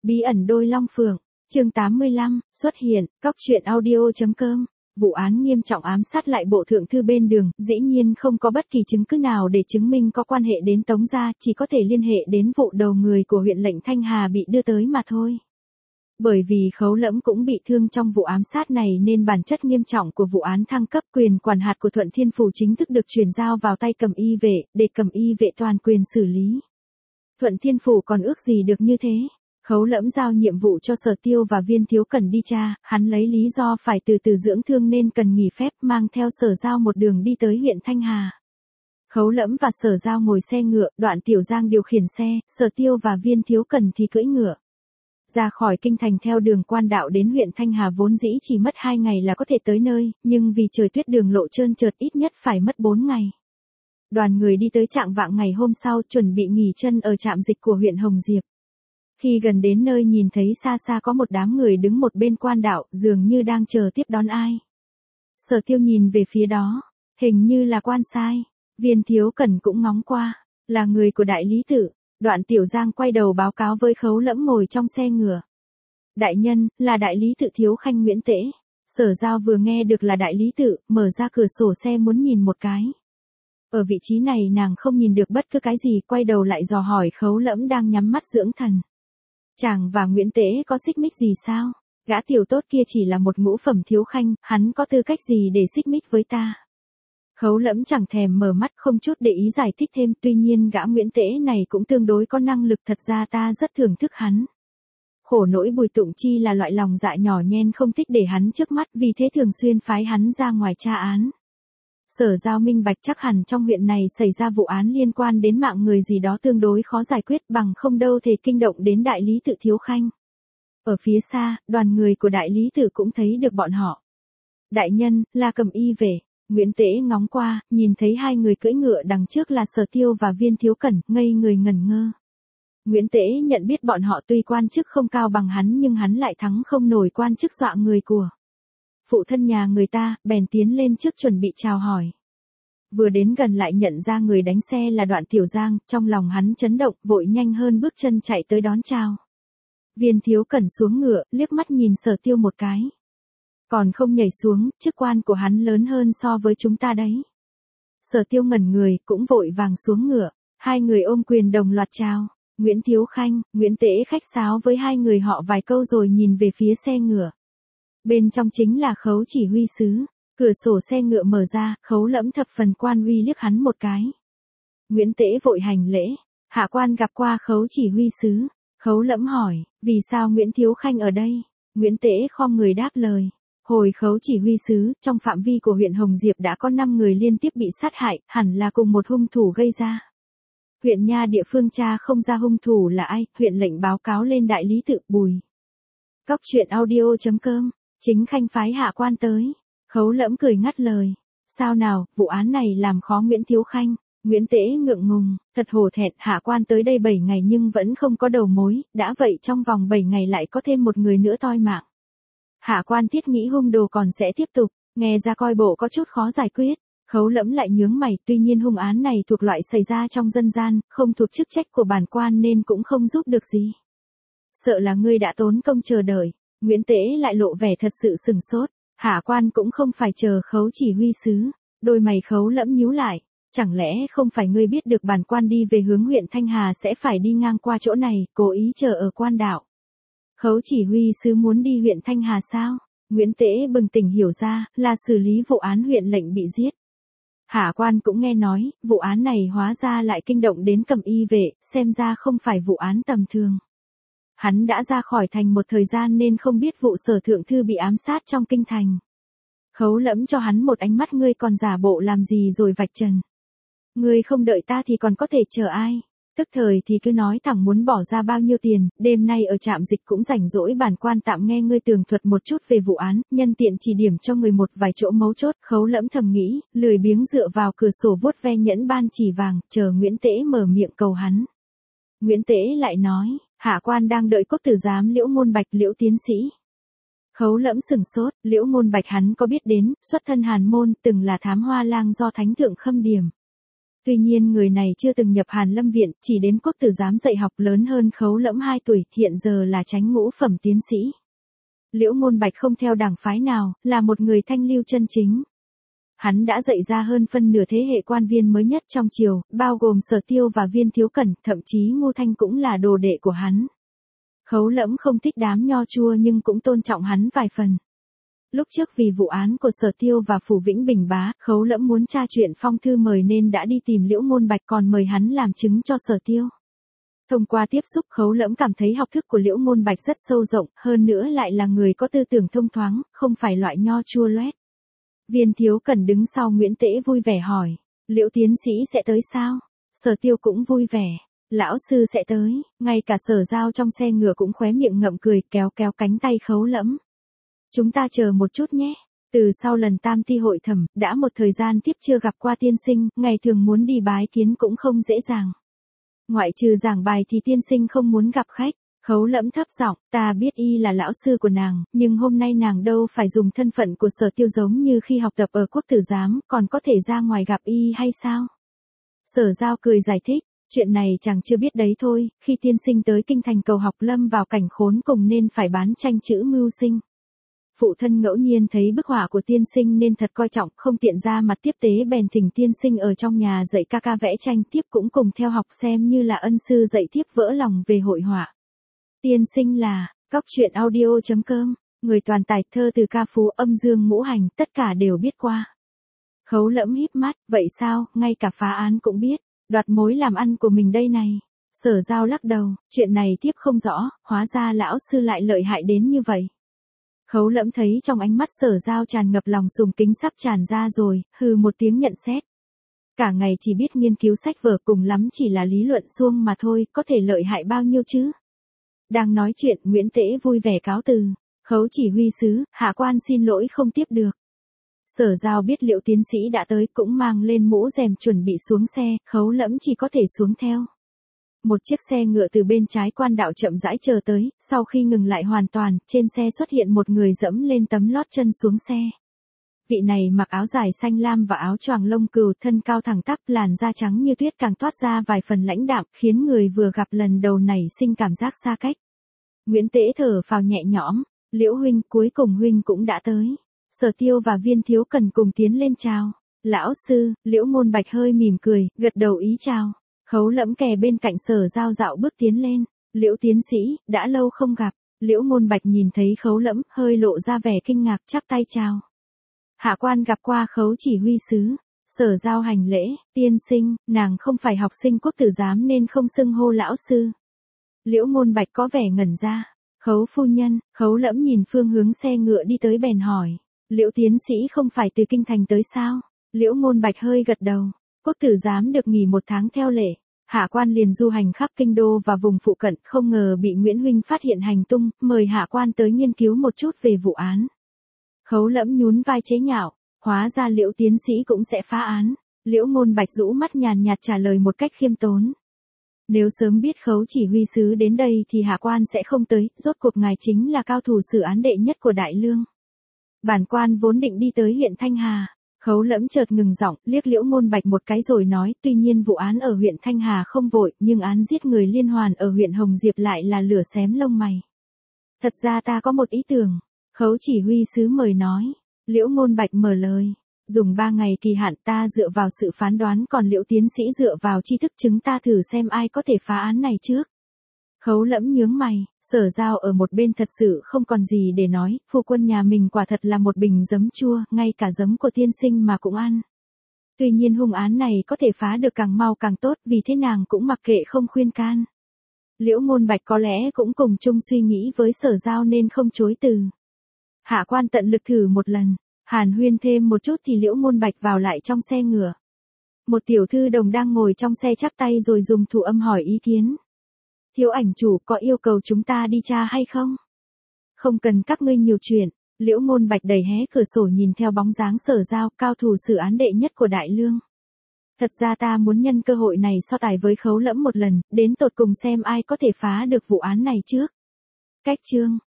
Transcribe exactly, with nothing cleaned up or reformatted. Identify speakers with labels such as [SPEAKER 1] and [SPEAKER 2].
[SPEAKER 1] Bí ẩn đôi long phượng, chương tám mươi lăm, xuất hiện, cóc truyện audio.com. Vụ án nghiêm trọng ám sát lại bộ thượng thư bên đường, dĩ nhiên không có bất kỳ chứng cứ nào để chứng minh có quan hệ đến Tống gia, chỉ có thể liên hệ đến vụ đầu người của huyện lệnh Thanh Hà bị đưa tới mà thôi. Bởi vì Khấu Lẫm cũng bị thương trong vụ ám sát này nên bản chất nghiêm trọng của vụ án thăng cấp quyền quản hạt của Thuận Thiên Phủ chính thức được chuyển giao vào tay Cẩm Y vệ, để Cẩm Y vệ toàn quyền xử lý. Thuận Thiên Phủ còn ước gì được như thế. Khấu Lẫm giao nhiệm vụ cho Sở Tiêu và Viên Thiếu Cẩn đi tra, hắn lấy lý do phải từ từ dưỡng thương nên cần nghỉ phép, mang theo Sở Giao một đường đi tới huyện Thanh Hà. Khấu Lẫm và Sở Giao ngồi xe ngựa, Đoạn Tiểu Giang điều khiển xe, Sở Tiêu và Viên Thiếu Cẩn thì cưỡi ngựa. Ra khỏi kinh thành theo đường quan đạo đến huyện Thanh Hà vốn dĩ chỉ mất hai ngày là có thể tới nơi, nhưng vì trời tuyết đường lộ trơn trượt ít nhất phải mất bốn ngày. Đoàn người đi tới trạng vạng ngày hôm sau chuẩn bị nghỉ chân ở trạm dịch của huyện Hồng Diệp. Khi gần đến nơi nhìn thấy xa xa có một đám người đứng một bên quan đạo, dường như đang chờ tiếp đón ai. Sở Tiêu nhìn về phía đó, hình như là quan sai. Viên Thiếu Cẩn cũng ngóng qua, là người của đại lý tự. Đoạn Tiểu Giang quay đầu báo cáo với Khấu Lẫm ngồi trong xe ngựa. Đại nhân, là đại lý tự Thiếu Khanh Nguyễn Tễ. Sở Giao vừa nghe được là đại lý tự, mở ra cửa sổ xe muốn nhìn một cái. Ở vị trí này nàng không nhìn được bất cứ cái gì, quay đầu lại dò hỏi Khấu Lẫm đang nhắm mắt dưỡng thần. Chàng và Nguyễn Tễ có xích mích gì sao? Gã tiểu tốt kia chỉ là một ngũ phẩm thiếu khanh, hắn có tư cách gì để xích mích với ta? Khấu Lẫm chẳng thèm mở mắt, không chút để ý giải thích thêm, tuy nhiên gã Nguyễn Tễ này cũng tương đối có năng lực, thật ra ta rất thưởng thức hắn. Khổ nỗi Bùi Tụng Chi là loại lòng dạ nhỏ nhen không thích để hắn trước mắt, vì thế thường xuyên phái hắn ra ngoài tra án. Sở Giao minh bạch chắc hẳn trong huyện này xảy ra vụ án liên quan đến mạng người gì đó tương đối khó giải quyết, bằng không đâu thể kinh động đến đại lý tự Thiếu Khanh. Ở phía xa, đoàn người của đại lý tự cũng thấy được bọn họ. Đại nhân, là Cẩm Y vệ. Nguyễn Tễ ngóng qua, nhìn thấy hai người cưỡi ngựa đằng trước là Sở Tiêu và Viên Thiếu Cẩn, ngây người ngẩn ngơ. Nguyễn Tễ nhận biết bọn họ tuy quan chức không cao bằng hắn nhưng hắn lại thắng không nổi quan chức dọa người của phụ thân nhà người ta, bèn tiến lên trước chuẩn bị chào hỏi. Vừa đến gần lại nhận ra người đánh xe là Đoạn Tiểu Giang, trong lòng hắn chấn động, vội nhanh hơn bước chân chạy tới đón chào. Viên Thiếu Cẩn xuống ngựa, liếc mắt nhìn Sở Tiêu một cái. Còn không nhảy xuống, chức quan của hắn lớn hơn so với chúng ta đấy. Sở Tiêu ngẩn người, cũng vội vàng xuống ngựa, hai người ôm quyền đồng loạt chào. Nguyễn Thiếu Khanh, Nguyễn Tễ khách sáo với hai người họ vài câu rồi nhìn về phía xe ngựa. Bên trong chính là Khấu chỉ huy sứ. Cửa sổ xe ngựa mở ra, Khấu Lẫm thập phần quan uy liếc hắn một cái. Nguyễn Tễ vội hành lễ. Hạ quan gặp qua Khấu chỉ huy sứ. Khấu Lẫm hỏi, vì sao Nguyễn Thiếu Khanh ở đây? Nguyễn Tễ khom người đáp lời. Hồi Khấu chỉ huy sứ, trong phạm vi của huyện Hồng Diệp đã có năm người liên tiếp bị sát hại, hẳn là cùng một hung thủ gây ra. Huyện nha địa phương tra không ra hung thủ là ai, huyện lệnh báo cáo lên đại lý tự Bùi. Cóc truyện audio.com. Chính khanh phái hạ quan tới. Khấu Lẫm cười ngắt lời. Sao nào, vụ án này làm khó Nguyễn Thiếu Khanh. Nguyễn Tễ ngượng ngùng, thật hổ thẹn, hạ quan tới đây bảy ngày nhưng vẫn không có đầu mối, đã vậy trong vòng bảy ngày lại có thêm một người nữa toi mạng. Hạ quan thiết nghĩ hung đồ còn sẽ tiếp tục, nghe ra coi bộ có chút khó giải quyết. Khấu Lẫm lại nhướng mày, tuy nhiên hung án này thuộc loại xảy ra trong dân gian, không thuộc chức trách của bản quan nên cũng không giúp được gì. Sợ là ngươi đã tốn công chờ đợi. Nguyễn Tễ lại lộ vẻ thật sự sừng sốt. Hạ quan cũng không phải chờ Khấu chỉ huy sứ. Đôi mày Khấu Lẫm nhíu lại. Chẳng lẽ không phải ngươi biết được bản quan đi về hướng huyện Thanh Hà sẽ phải đi ngang qua chỗ này, cố ý chờ ở quan đạo? Khấu chỉ huy sứ muốn đi huyện Thanh Hà sao? Nguyễn Tễ bừng tỉnh hiểu ra, là xử lý vụ án huyện lệnh bị giết. Hạ quan cũng nghe nói, vụ án này hóa ra lại kinh động đến Cẩm Y vệ, xem ra không phải vụ án tầm thường. Hắn đã ra khỏi thành một thời gian nên không biết vụ Sở thượng thư bị ám sát trong kinh thành. Khấu Lẫm cho hắn một ánh mắt, ngươi còn giả bộ làm gì rồi vạch trần. Ngươi không đợi ta thì còn có thể chờ ai? Tức thời thì cứ nói thẳng muốn bỏ ra bao nhiêu tiền, đêm nay ở trạm dịch cũng rảnh rỗi, bản quan tạm nghe ngươi tường thuật một chút về vụ án, nhân tiện chỉ điểm cho người một vài chỗ mấu chốt. Khấu Lẫm thầm nghĩ, lười biếng dựa vào cửa sổ vuốt ve nhẫn ban chỉ vàng, chờ Nguyễn Tễ mở miệng cầu hắn. Nguyễn Tễ lại nói, hạ quan đang đợi quốc tử giám Liễu Ngôn Bạch, Liễu tiến sĩ. Khấu Lẫm sừng sốt, Liễu Ngôn Bạch hắn có biết đến, xuất thân hàn môn, từng là thám hoa lang do thánh thượng khâm điểm. Tuy nhiên người này chưa từng nhập Hàn Lâm Viện, chỉ đến Quốc Tử Giám dạy học, lớn hơn Khấu Lẫm hai tuổi, hiện giờ là chánh ngũ phẩm tiến sĩ. Liễu Môn Bạch không theo đảng phái nào, là một người thanh lưu chân chính. Hắn đã dạy ra hơn phân nửa thế hệ quan viên mới nhất trong triều, bao gồm Sở Tiêu và Viên Thiếu Cẩn, thậm chí Ngô Thanh cũng là đồ đệ của hắn. Khấu Lẫm không thích đám nho chua nhưng cũng tôn trọng hắn vài phần. Lúc trước vì vụ án của Sở Tiêu và Phủ Vĩnh Bình Bá, Khấu Lẫm muốn tra chuyện phong thư mời nên đã đi tìm Liễu Môn Bạch, còn mời hắn làm chứng cho Sở Tiêu. Thông qua tiếp xúc, Khấu Lẫm cảm thấy học thức của Liễu Môn Bạch rất sâu rộng, hơn nữa lại là người có tư tưởng thông thoáng, không phải loại nho chua loét. Viên Thiếu Cẩn đứng sau Nguyễn Tễ vui vẻ hỏi, Liễu tiến sĩ sẽ tới sao? Sở Tiêu cũng vui vẻ, lão sư sẽ tới, ngay cả Sở Giao trong xe ngựa cũng khóe miệng ngậm cười, kéo kéo cánh tay Khấu Lẫm. Chúng ta chờ một chút nhé. Từ sau lần tam ti hội thẩm, đã một thời gian tiếp chưa gặp qua tiên sinh, ngày thường muốn đi bái kiến cũng không dễ dàng. Ngoại trừ giảng bài thì tiên sinh không muốn gặp khách. Khấu Lẫm thấp giọng, ta biết y là lão sư của nàng, nhưng hôm nay nàng đâu phải dùng thân phận của Sở Tiêu giống như khi học tập ở Quốc Tử Giám, còn có thể ra ngoài gặp y hay sao? Sở Giao cười giải thích, chuyện này chàng chưa biết đấy thôi, khi tiên sinh tới kinh thành cầu học lâm vào cảnh khốn cùng nên phải bán tranh chữ mưu sinh. Phụ thân ngẫu nhiên thấy bức họa của tiên sinh nên thật coi trọng, không tiện ra mặt tiếp tế bèn thỉnh tiên sinh ở trong nhà dạy ca ca vẽ tranh tiếp, cũng cùng theo học xem như là ân sư dạy tiếp vỡ lòng về hội họa. Tiên sinh là, cóc truyện audio chấm com, người toàn tài thơ từ ca phú âm dương ngũ hành, tất cả đều biết qua. Khấu Lẫm híp mắt, vậy sao, ngay cả phá án cũng biết, đoạt mối làm ăn của mình đây này. Sở Giao lắc đầu, chuyện này tiếp không rõ, hóa ra lão sư lại lợi hại đến như vậy. Khấu Lẫm thấy trong ánh mắt Sở Giao tràn ngập lòng sùng kính sắp tràn ra rồi, hừ một tiếng nhận xét. Cả ngày chỉ biết nghiên cứu sách vở, cùng lắm chỉ là lý luận suông mà thôi, có thể lợi hại bao nhiêu chứ? Đang nói chuyện, Nguyễn Tễ vui vẻ cáo từ. Khấu chỉ huy sứ, hạ quan xin lỗi không tiếp được. Sở Giao biết Liễu tiến sĩ đã tới, cũng mang lên mũ rèm chuẩn bị xuống xe, Khấu Lẫm chỉ có thể xuống theo. Một chiếc xe ngựa từ bên trái quan đạo chậm rãi chờ tới, sau khi ngừng lại hoàn toàn, trên xe xuất hiện một người dẫm lên tấm lót chân xuống xe. Vị này mặc áo dài xanh lam và áo choàng lông cừu, thân cao thẳng tắp, làn da trắng như tuyết càng toát ra vài phần lãnh đạm, khiến người vừa gặp lần đầu nảy sinh cảm giác xa cách. Nguyễn Tễ thở phào nhẹ nhõm, Liễu huynh, cuối cùng huynh cũng đã tới. Sở Tiêu và Viên Thiếu Cần cùng tiến lên chào. Lão sư, Liễu Môn Bạch hơi mỉm cười, gật đầu ý chào. Khấu Lẫm kè bên cạnh Sở Giao dạo bước tiến lên. Liễu tiến sĩ, đã lâu không gặp. Liễu Môn Bạch nhìn thấy Khấu Lẫm, hơi lộ ra vẻ kinh ngạc, chắp tay chào. Hạ quan gặp qua Khấu chỉ huy sứ. Sở Giao hành lễ, tiên sinh, nàng không phải học sinh Quốc Tử Giám nên không xưng hô lão sư. Liễu Môn Bạch có vẻ ngẩn ra. Khấu phu nhân, Khấu Lẫm nhìn phương hướng xe ngựa đi tới bèn hỏi. Liễu tiến sĩ không phải từ kinh thành tới sao? Liễu Môn Bạch hơi gật đầu. Quốc Tử Giám được nghỉ một tháng theo lệ. Hạ quan liền du hành khắp kinh đô và vùng phụ cận, không ngờ bị Nguyễn huynh phát hiện hành tung, mời hạ quan tới nghiên cứu một chút về vụ án. Khấu Lẫm nhún vai chế nhạo, hóa ra Liễu tiến sĩ cũng sẽ phá án. Liễu Môn Bạch rũ mắt nhàn nhạt trả lời một cách khiêm tốn. Nếu sớm biết Khấu chỉ huy sứ đến đây thì hạ quan sẽ không tới, rốt cuộc ngài chính là cao thủ xử án đệ nhất của Đại Lương. Bản quan vốn định đi tới huyện Thanh Hà. Khấu Lẫm chợt ngừng giọng, liếc Liễu Môn Bạch một cái rồi nói, tuy nhiên vụ án ở huyện Thanh Hà không vội, nhưng án giết người liên hoàn ở huyện Hồng Diệp lại là lửa xém lông mày. Thật ra ta có một ý tưởng. Khấu chỉ huy sứ mời nói. Liễu Môn Bạch mở lời. Dùng ba ngày kỳ hạn, ta dựa vào sự phán đoán, còn Liễu tiến sĩ dựa vào tri thức, chúng ta thử xem ai có thể phá án này trước. Khấu Lẫm nhướng mày, Sở Giao ở một bên thật sự không còn gì để nói, phu quân nhà mình quả thật là một bình giấm chua, ngay cả giấm của tiên sinh mà cũng ăn. Tuy nhiên hung án này có thể phá được càng mau càng tốt, vì thế nàng cũng mặc kệ không khuyên can. Liễu Môn Bạch có lẽ cũng cùng chung suy nghĩ với Sở Giao nên không chối từ. Hạ quan tận lực thử một lần. Hàn huyên thêm một chút thì Liễu Môn Bạch vào lại trong xe ngựa. Một tiểu thư đồng đang ngồi trong xe chắp tay rồi dùng thủ âm hỏi ý kiến. Thiếu ảnh chủ có yêu cầu chúng ta đi tra hay không? Không cần các ngươi nhiều chuyện. Liễu Môn Bạch đẩy hé cửa sổ nhìn theo bóng dáng Sở Giao, cao thủ xử án đệ nhất của Đại Lương. Thật ra ta muốn nhân cơ hội này so tài với Khấu Lẫm một lần, đến tột cùng xem ai có thể phá được vụ án này trước. Cách chương